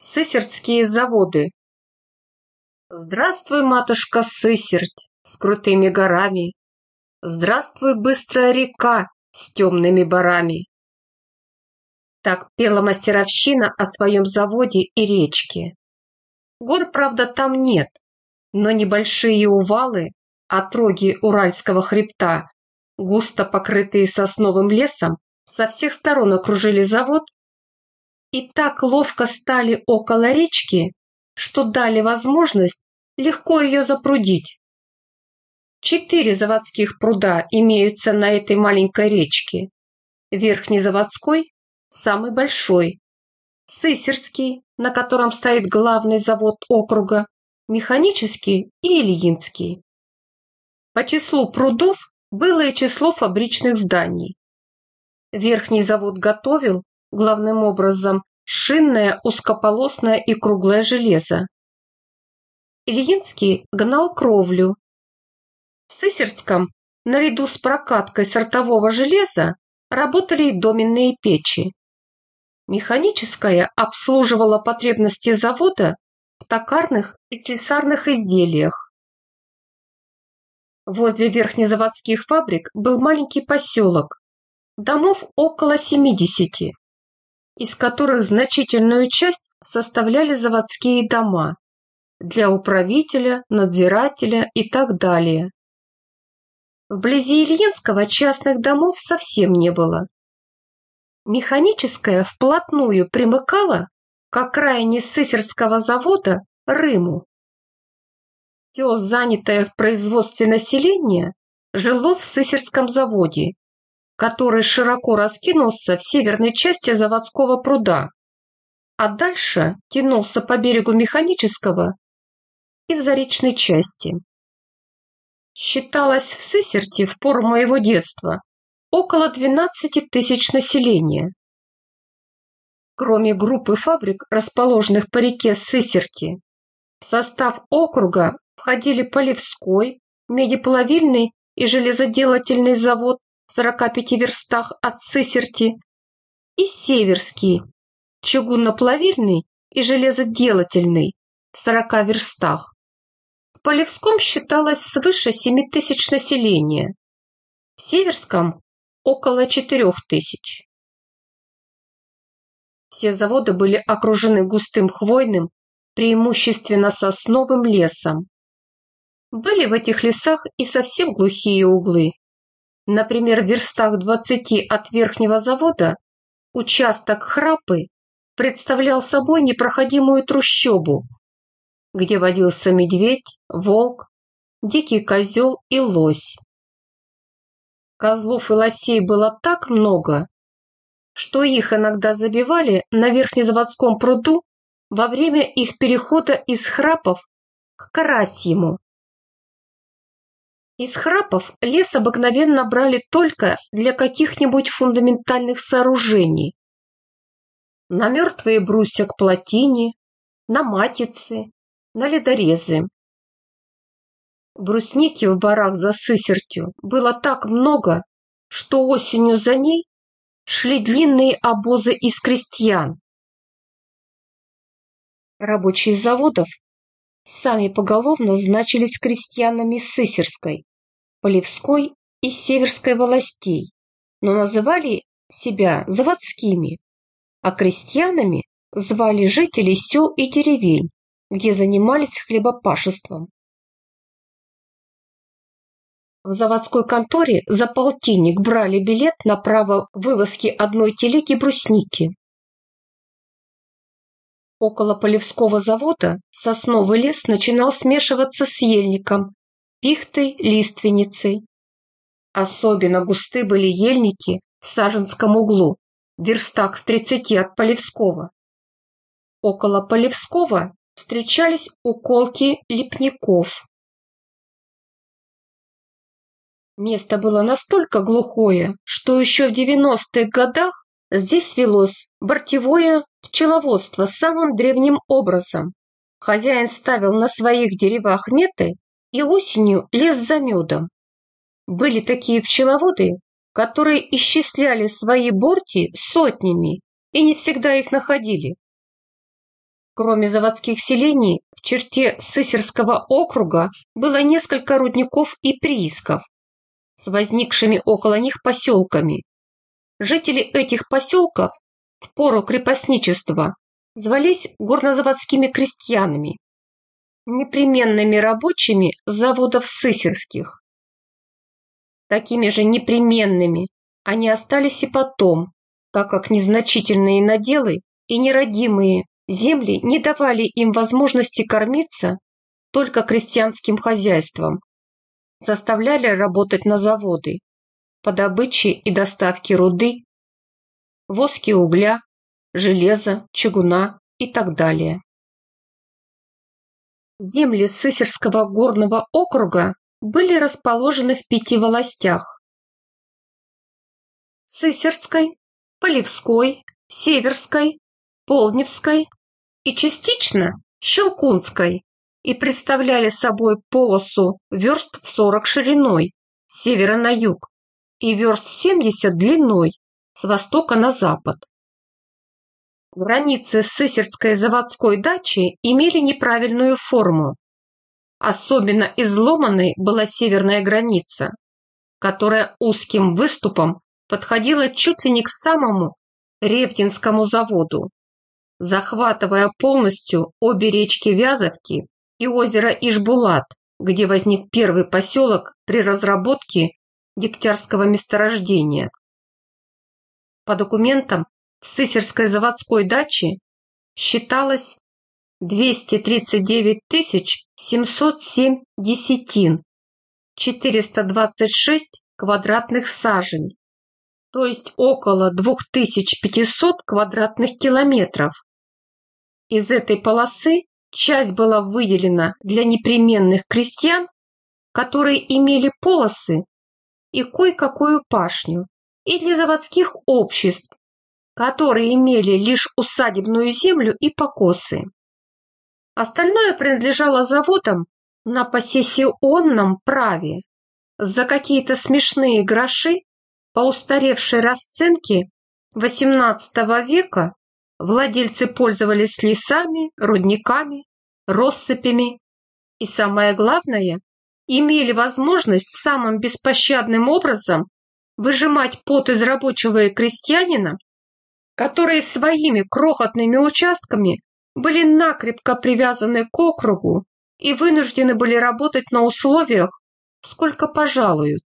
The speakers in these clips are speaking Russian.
Сысертские заводы. Здравствуй, матушка Сысерть с крутыми горами, здравствуй, быстрая река с темными барами. Так пела мастеровщина о своем заводе и речке. Гор, правда, там нет, но небольшие увалы, отроги Уральского хребта, густо покрытые сосновым лесом, со всех сторон окружили завод и так ловко стали около речки, что дали возможность легко ее запрудить. 4 заводских пруда имеются на этой маленькой речке. Верхнезаводской – самый большой, Сысертский, на котором стоит главный завод округа, Механический и Ильинский. По числу прудов было и число фабричных зданий. Верхний завод готовил, главным образом, шинное, узкополосное и круглое железо. Ильинский гнал кровлю. В Сысертском, наряду с прокаткой сортового железа, работали и доменные печи. Механическая обслуживала потребности завода в токарных и слесарных изделиях. Возле верхнезаводских фабрик был маленький поселок, домов около 70, из которых значительную часть составляли заводские дома для управителя, надзирателя и так далее. Вблизи Ильинского частных домов совсем не было. Механическая вплотную примыкала к окраине Сысертского завода Рыму. Все занятое в производстве население жило в Сысертском заводе, который широко раскинулся в северной части заводского пруда, а дальше тянулся по берегу Механического и в заречной части. Считалось в Сысерти в пору моего детства около 12 тысяч населения. Кроме группы фабрик, расположенных по реке Сысерти, в состав округа входили Полевской, медиплавильный и железоделательный завод в 45 верстах от Сысерти и Северский, чугунноплавильный и железоделательный в 40 верстах. В Полевском считалось свыше 7 тысяч населения, в Северском – около 4 тысяч. Все заводы были окружены густым хвойным, преимущественно сосновым лесом. Были в этих лесах и совсем глухие углы. Например, в верстах 20 от верхнего завода участок Храпы представлял собой непроходимую трущобу, где водился медведь, волк, дикий козел и лось. Козлов и лосей было так много, что их иногда забивали на верхнезаводском пруду во время их перехода из Храпов к Карасьему. Из Храпов лес обыкновенно брали только для каких-нибудь фундаментальных сооружений. На мертвые брусья к плотине, на матицы, на ледорезы. Брусники в барах за Сысертью было так много, что осенью за ней шли длинные обозы из крестьян. Рабочие заводов сами поголовно значились крестьянами Сысертской, Полевской и Северской волостей, но называли себя заводскими, а крестьянами звали жителей сел и деревень, где занимались хлебопашеством. В заводской конторе за полтинник брали билет на право вывозки одной телеги брусники. Около Полевского завода сосновый лес начинал смешиваться с ельником, пихтой, лиственницей. Особенно густы были ельники в Саженском углу, в верстах в 30 от Полевского. Около Полевского встречались уколки липняков. Место было настолько глухое, что еще в 90-х годах здесь велось бортевое пчеловодство самым древним образом. Хозяин ставил на своих деревах меты и осенью лез за медом. Были такие пчеловоды, которые исчисляли свои борти сотнями и не всегда их находили. Кроме заводских селений, в черте Сысерского округа было несколько рудников и приисков с возникшими около них поселками. Жители этих поселков в пору крепостничества звались горнозаводскими крестьянами, непременными рабочими заводов сысерских. Такими же непременными они остались и потом, так как незначительные наделы и неродимые земли не давали им возможности кормиться только крестьянским хозяйством, заставляли работать на заводы по добыче и доставке руды, воски угля, железа, чугуна и так далее. Земли Сысерского горного округа были расположены в 5 волостях: Сысерской, Полевской, Северской, Полдневской и частично Щелкунской, и представляли собой полосу верст в 40 шириной с севера на юг и верст 70 длиной с востока на запад. Границы Сысерской заводской дачи имели неправильную форму. Особенно изломанной была северная граница, которая узким выступом подходила чуть ли не к самому Ревтинскому заводу, захватывая полностью обе речки Вязовки и озеро Ишбулат, где возник первый поселок при разработке дегтярского месторождения. По документам, в Сысерской заводской даче считалось 239 707 десятин, 426 квадратных сажень, то есть около 2500 квадратных километров. Из этой полосы часть была выделена для непременных крестьян, которые имели полосы и кое-какую пашню, и для заводских обществ, которые имели лишь усадебную землю и покосы. Остальное принадлежало заводам на посессионном праве за какие-то смешные гроши по устаревшей расценке XVIII века. Владельцы пользовались лесами, рудниками, россыпями и, самое главное, имели возможность самым беспощадным образом выжимать пот из рабочего и крестьянина, которые своими крохотными участками были накрепко привязаны к округу и вынуждены были работать на условиях, сколько пожалуют.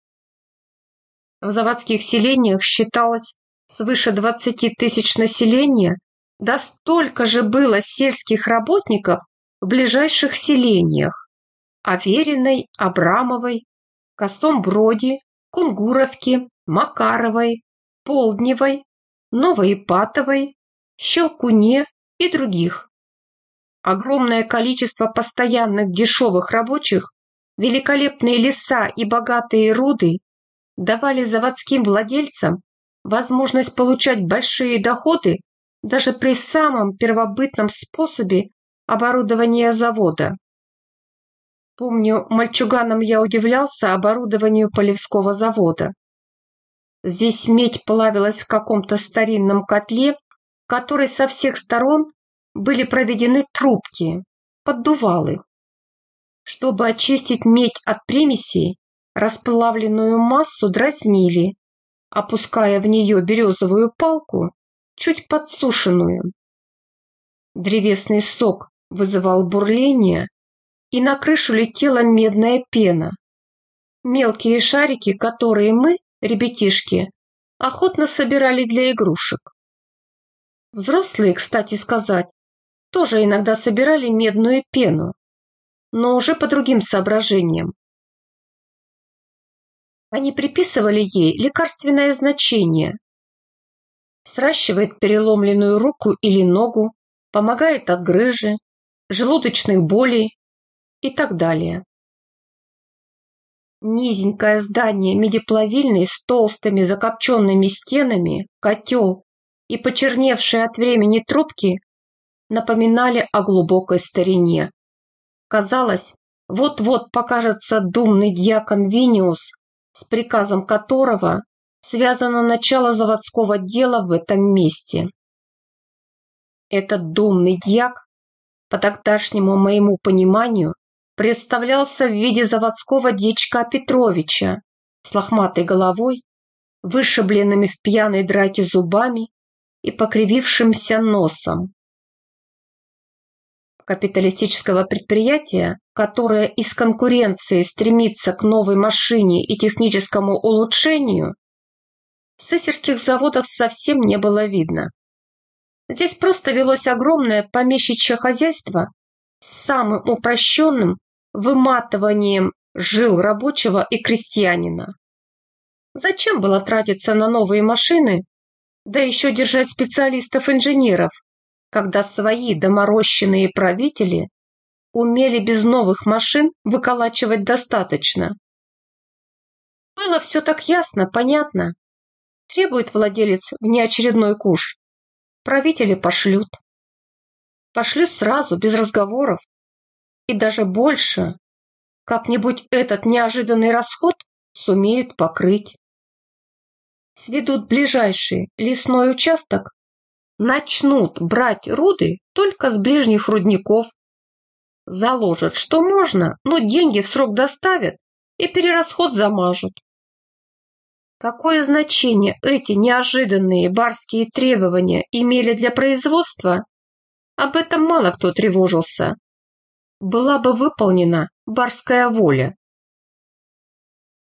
В заводских селениях считалось свыше 20 тысяч населения, да столько же было сельских работников в ближайших селениях: Авериной, Абрамовой, Косом Броде, Кунгуровке, Макаровой, Полдневой, Новоипатовой, Щелкуне и других. Огромное количество постоянных дешевых рабочих, великолепные леса и богатые руды давали заводским владельцам возможность получать большие доходы даже при самом первобытном способе оборудования завода. Помню, мальчуганом я удивлялся оборудованию Полевского завода. Здесь медь плавилась в каком-то старинном котле, в который со всех сторон были проведены трубки, поддувалы. Чтобы очистить медь от примесей, расплавленную массу дразнили, опуская в нее березовую палку, чуть подсушенную. Древесный сок вызывал бурление, и на крышу летела медная пена. Мелкие шарики, которые мы, ребятишки, охотно собирали для игрушек. Взрослые, кстати сказать, тоже иногда собирали медную пену, но уже по другим соображениям. Они приписывали ей лекарственное значение. Сращивает переломленную руку или ногу, помогает от грыжи, желудочных болей и так далее. Низенькое здание медиплавильной с толстыми закопченными стенами, котел и почерневшие от времени трубки напоминали о глубокой старине. Казалось, вот-вот покажется думный дьякон Виниус, с приказом которого связано начало заводского дела в этом месте. Этот думный дьяк по тогдашнему моему пониманию, представлялся в виде заводского дьячка Петровича с лохматой головой, вышибленными в пьяной драке зубами и покривившимся носом. Капиталистического предприятия, которое из конкуренции стремится к новой машине и техническому улучшению, в сысерских заводах совсем не было видно. Здесь просто велось огромное помещичье хозяйство с самым упрощенным выматыванием жил рабочего и крестьянина. Зачем было тратиться на новые машины, да еще держать специалистов-инженеров, когда свои доморощенные правители умели без новых машин выколачивать достаточно? Было все так ясно, понятно. Требует владелец внеочередной куш. Правители пошлют. Пошлют сразу, без разговоров. И даже больше. Как-нибудь этот неожиданный расход сумеют покрыть. Сведут ближайший лесной участок, начнут брать руды только с ближних рудников. Заложат, что можно, но деньги в срок доставят и перерасход замажут. Какое значение эти неожиданные барские требования имели для производства, об этом мало кто тревожился. Была бы выполнена барская воля.